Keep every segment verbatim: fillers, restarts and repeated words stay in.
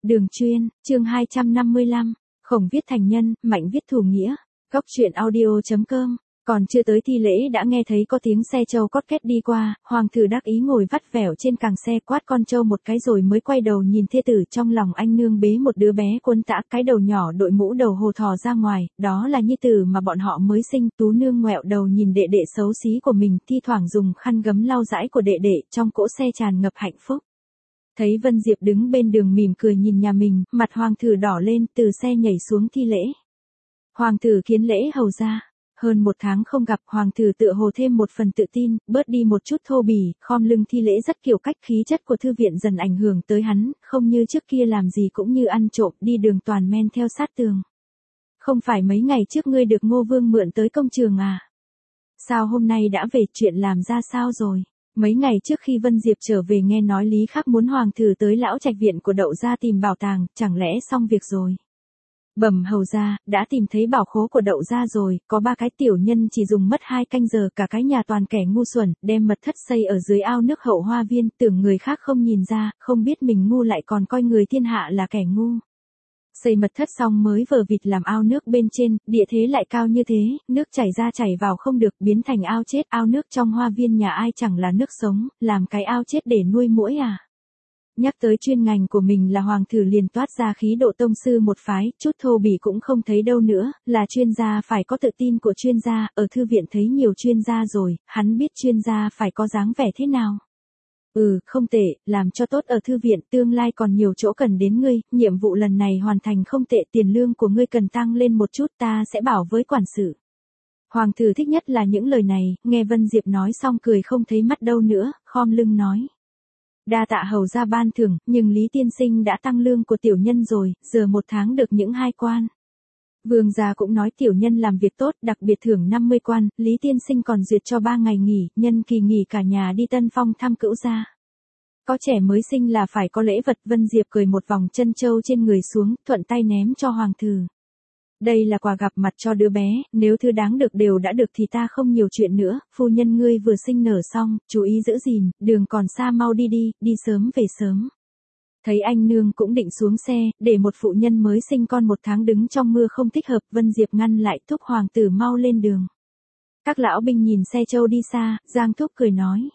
Đường chuyên, chương hai trăm năm mươi lăm, Khổng viết thành nhân, Mạnh viết thủ nghĩa. Góc truyện audio chấm com. Còn chưa tới thi lễ đã nghe thấy có tiếng xe trâu cót két đi qua, hoàng thử đắc ý ngồi vắt vẻo trên càng xe quát con trâu một cái rồi mới quay đầu nhìn thê tử. Trong lòng anh nương bế một đứa bé quấn tã, cái đầu nhỏ đội mũ đầu hồ thò ra ngoài, đó là nhi tử mà bọn họ mới sinh. Tú nương ngoẹo đầu nhìn đệ đệ xấu xí của mình, thi thoảng dùng khăn gấm lau dãi của đệ đệ, trong cỗ xe tràn ngập hạnh phúc. Thấy Vân Diệp đứng bên đường mỉm cười nhìn nhà mình, mặt hoàng thử đỏ lên, từ xe nhảy xuống thi lễ. Hoàng thử kiến lễ hầu ra. Hơn một tháng không gặp, hoàng thử tựa hồ thêm một phần tự tin, bớt đi một chút thô bỉ, khom lưng thi lễ rất kiểu cách. Khí chất của thư viện dần ảnh hưởng tới hắn, không như trước kia làm gì cũng như ăn trộm, đi đường toàn men theo sát tường. Không phải mấy ngày trước ngươi được Ngô Vương mượn tới công trường à? Sao hôm nay đã về, chuyện làm ra sao rồi? Mấy ngày trước khi Vân Diệp trở về nghe nói Lý Khắc muốn hoàng thử tới lão trạch viện của Đậu gia tìm bảo tàng, chẳng lẽ xong việc rồi? Bẩm hầu gia, đã tìm thấy bảo khố của Đậu gia rồi, có ba cái tiểu nhân chỉ dùng mất hai canh giờ, cả cái nhà toàn kẻ ngu xuẩn, đem mật thất xây ở dưới ao nước hậu hoa viên, tưởng người khác không nhìn ra, không biết mình ngu lại còn coi người thiên hạ là kẻ ngu. Xây mật thất xong mới vờ vịt làm ao nước bên trên, địa thế lại cao như thế, nước chảy ra chảy vào không được, biến thành ao chết. Ao nước trong hoa viên nhà ai chẳng là nước sống, làm cái ao chết để nuôi muỗi à? Nhắc tới chuyên ngành của mình là hoàng thử liền toát ra khí độ tông sư một phái, chút thô bỉ cũng không thấy đâu nữa, là chuyên gia phải có tự tin của chuyên gia, ở thư viện thấy nhiều chuyên gia rồi, hắn biết chuyên gia phải có dáng vẻ thế nào. Ừ, không tệ, làm cho tốt ở thư viện, tương lai còn nhiều chỗ cần đến ngươi, nhiệm vụ lần này hoàn thành không tệ, tiền lương của ngươi cần tăng lên một chút, ta sẽ bảo với quản sự. Hoàng thử thích nhất là những lời này, nghe Vân Diệp nói xong cười không thấy mắt đâu nữa, khom lưng nói. Đa tạ hầu gia ban thưởng, nhưng Lý tiên sinh đã tăng lương của tiểu nhân rồi, giờ một tháng được những hai quan. Vương gia cũng nói tiểu nhân làm việc tốt, đặc biệt thưởng năm mươi quan, Lý tiên sinh còn duyệt cho ba ngày nghỉ, nhân kỳ nghỉ cả nhà đi Tân Phong thăm cữu gia. Có trẻ mới sinh là phải có lễ vật. Vân Diệp cười một vòng chân châu trên người xuống, thuận tay ném cho hoàng thử. Đây là quà gặp mặt cho đứa bé, nếu thứ đáng được đều đã được thì ta không nhiều chuyện nữa, phu nhân ngươi vừa sinh nở xong, chú ý giữ gìn, đường còn xa mau đi đi, đi sớm về sớm. Thấy anh nương cũng định xuống xe, để một phụ nhân mới sinh con một tháng đứng trong mưa không thích hợp, Vân Diệp ngăn lại, thúc hoàng tử mau lên đường. Các lão binh nhìn xe trâu đi xa, Giang thúc cười nói.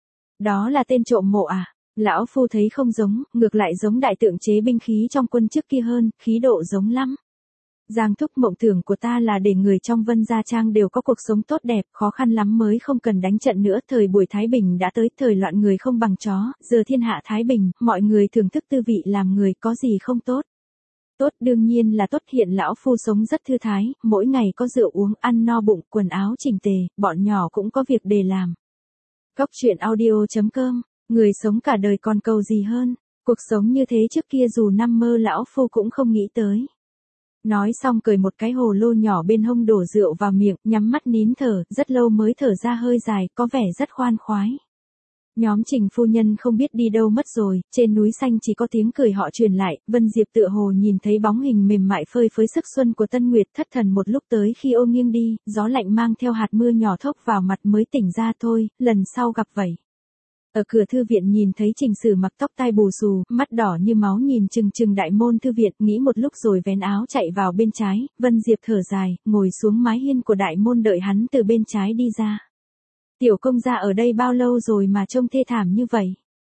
Đó là tên trộm mộ à? Lão phu thấy không giống, ngược lại giống đại tượng chế binh khí trong quân trước kia hơn, khí độ giống lắm. Giang thúc, mộng tưởng của ta là để người trong Vân Gia Trang đều có cuộc sống tốt đẹp, khó khăn lắm mới không cần đánh trận nữa. Thời buổi Thái Bình đã tới, thời loạn người không bằng chó, giờ thiên hạ Thái Bình, mọi người thưởng thức tư vị làm người, có gì không tốt. Tốt đương nhiên là tốt, hiện lão phu sống rất thư thái, mỗi ngày có rượu uống, ăn no bụng, quần áo chỉnh tề, bọn nhỏ cũng có việc để làm. Góc truyện audio chấm com, người sống cả đời còn cầu gì hơn, cuộc sống như thế trước kia dù năm mơ lão phu cũng không nghĩ tới. Nói xong cười một cái hồ lô nhỏ bên hông đổ rượu vào miệng, nhắm mắt nín thở, rất lâu mới thở ra hơi dài, có vẻ rất khoan khoái. Nhóm Trình phu nhân không biết đi đâu mất rồi, trên núi xanh chỉ có tiếng cười họ truyền lại. Vân Diệp tựa hồ nhìn thấy bóng hình mềm mại phơi phới sức xuân của Tân Nguyệt, thất thần một lúc, tới khi ô nghiêng đi, gió lạnh mang theo hạt mưa nhỏ thốc vào mặt mới tỉnh ra thôi, lần sau gặp vậy. Ở cửa thư viện nhìn thấy Trình Sử mặc tóc tai bù xù, mắt đỏ như máu nhìn chừng chừng đại môn thư viện, nghĩ một lúc rồi vén áo chạy vào bên trái. Vân Diệp thở dài, ngồi xuống mái hiên của đại môn đợi hắn từ bên trái đi ra. Tiểu công gia ở đây bao lâu rồi mà trông thê thảm như vậy?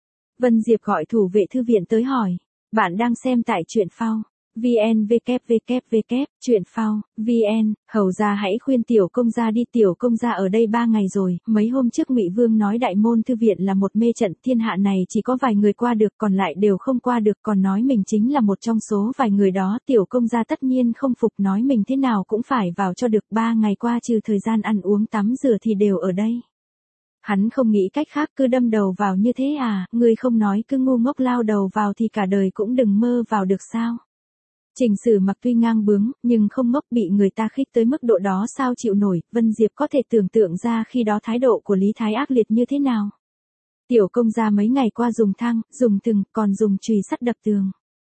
Vân Diệp gọi thủ vệ thư viện tới hỏi. Bạn đang xem tại truyện phao. vn www truyện phao vn. Hầu gia hãy khuyên tiểu công gia đi, tiểu công gia ở đây ba ngày rồi. Mấy hôm trước Ngụy Vương nói đại môn thư viện là một mê trận, thiên hạ này chỉ có vài người qua được, còn lại đều không qua được, còn nói mình chính là một trong số vài người đó. Tiểu công gia tất nhiên không phục, nói mình thế nào cũng phải vào cho được. Ba ngày qua trừ thời gian ăn uống tắm rửa thì đều ở đây. Hắn không nghĩ cách khác, cứ đâm đầu vào như thế à? Người không nói cứ ngu ngốc lao đầu vào thì cả đời cũng đừng mơ vào được sao? Trình Sử mặc tuy ngang bướng, nhưng không ngốc, bị người ta khích tới mức độ đó sao chịu nổi. Vân Diệp có thể tưởng tượng ra khi đó thái độ của Lý Thái ác liệt như thế nào. Tiểu công gia mấy ngày qua dùng thang, dùng thừng, còn dùng chùy sắt đập tường.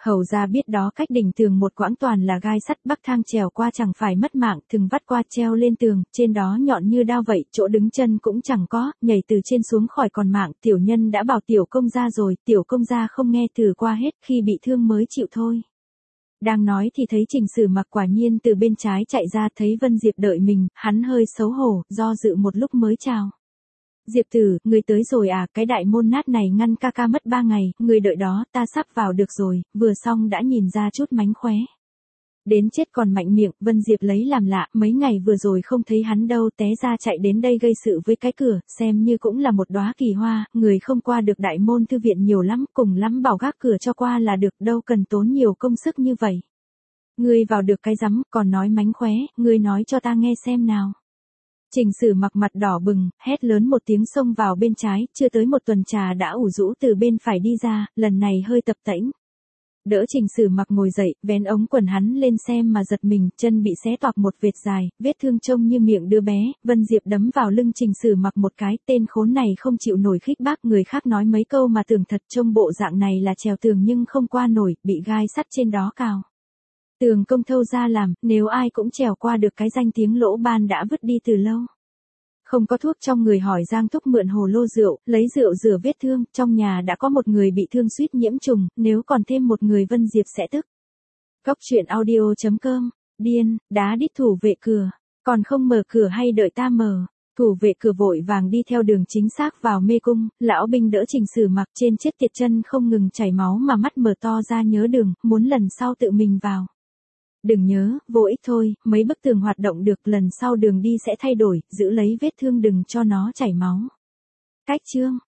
Hầu ra biết đó cách đỉnh tường một quãng toàn là gai sắt, bắc thang trèo qua chẳng phải mất mạng, thừng vắt qua treo lên tường, trên đó nhọn như đao vậy, chỗ đứng chân cũng chẳng có, nhảy từ trên xuống khỏi còn mạng, tiểu nhân đã bảo tiểu công gia rồi, tiểu công gia không nghe từ qua hết, khi bị thương mới chịu thôi. Đang nói thì thấy Trình Sử Mặc quả nhiên từ bên trái chạy ra, thấy Vân Diệp đợi mình, hắn hơi xấu hổ, do dự một lúc mới chào. Diệp tử, người tới rồi à, cái đại môn nát này ngăn ca ca mất ba ngày, người đợi đó, ta sắp vào được rồi, vừa xong đã nhìn ra chút mánh khóe. Đến chết còn mạnh miệng, Vân Diệp lấy làm lạ, mấy ngày vừa rồi không thấy hắn đâu, té ra chạy đến đây gây sự với cái cửa, xem như cũng là một đóa kỳ hoa, người không qua được đại môn thư viện nhiều lắm, cùng lắm bảo gác cửa cho qua là được, đâu cần tốn nhiều công sức như vậy. Ngươi vào được cái rắm, còn nói mánh khóe, ngươi nói cho ta nghe xem nào. Trình Sử Mặc mặt đỏ bừng, hét lớn một tiếng xông vào bên trái, chưa tới một tuần trà đã ủ rũ từ bên phải đi ra, lần này hơi tập tễnh. Đỡ Trình Sử Mặc ngồi dậy, vén ống quần hắn lên xem mà giật mình, chân bị xé toạc một vệt dài, vết thương trông như miệng đứa bé, Vân Diệp đấm vào lưng Trình Sử Mặc một cái, tên khốn này không chịu nổi khích bác, người khác nói mấy câu mà tưởng thật, trông bộ dạng này là trèo tường nhưng không qua nổi, bị gai sắt trên đó cào. Tường công thâu ra làm, nếu ai cũng trèo qua được cái danh tiếng lỗ ban đã vứt đi từ lâu. Không có thuốc trong người, hỏi Giang Thúc mượn hồ lô rượu, lấy rượu rửa vết thương, trong nhà đã có một người bị thương suýt nhiễm trùng, nếu còn thêm một người Vân Diệp sẽ tức. Cóc truyện audio chấm com, điên, đá đít thủ vệ cửa, còn không mở cửa hay đợi ta mở. Thủ vệ cửa vội vàng đi theo đường chính xác vào mê cung, lão binh đỡ Trình Sử Mặc trên chết tiệt, chân không ngừng chảy máu mà mắt mở to ra nhớ đường, muốn lần sau tự mình vào. Đừng nhớ, vô ích thôi, mấy bức tường hoạt động được, lần sau đường đi sẽ thay đổi, giữ lấy vết thương đừng cho nó chảy máu. Cách chương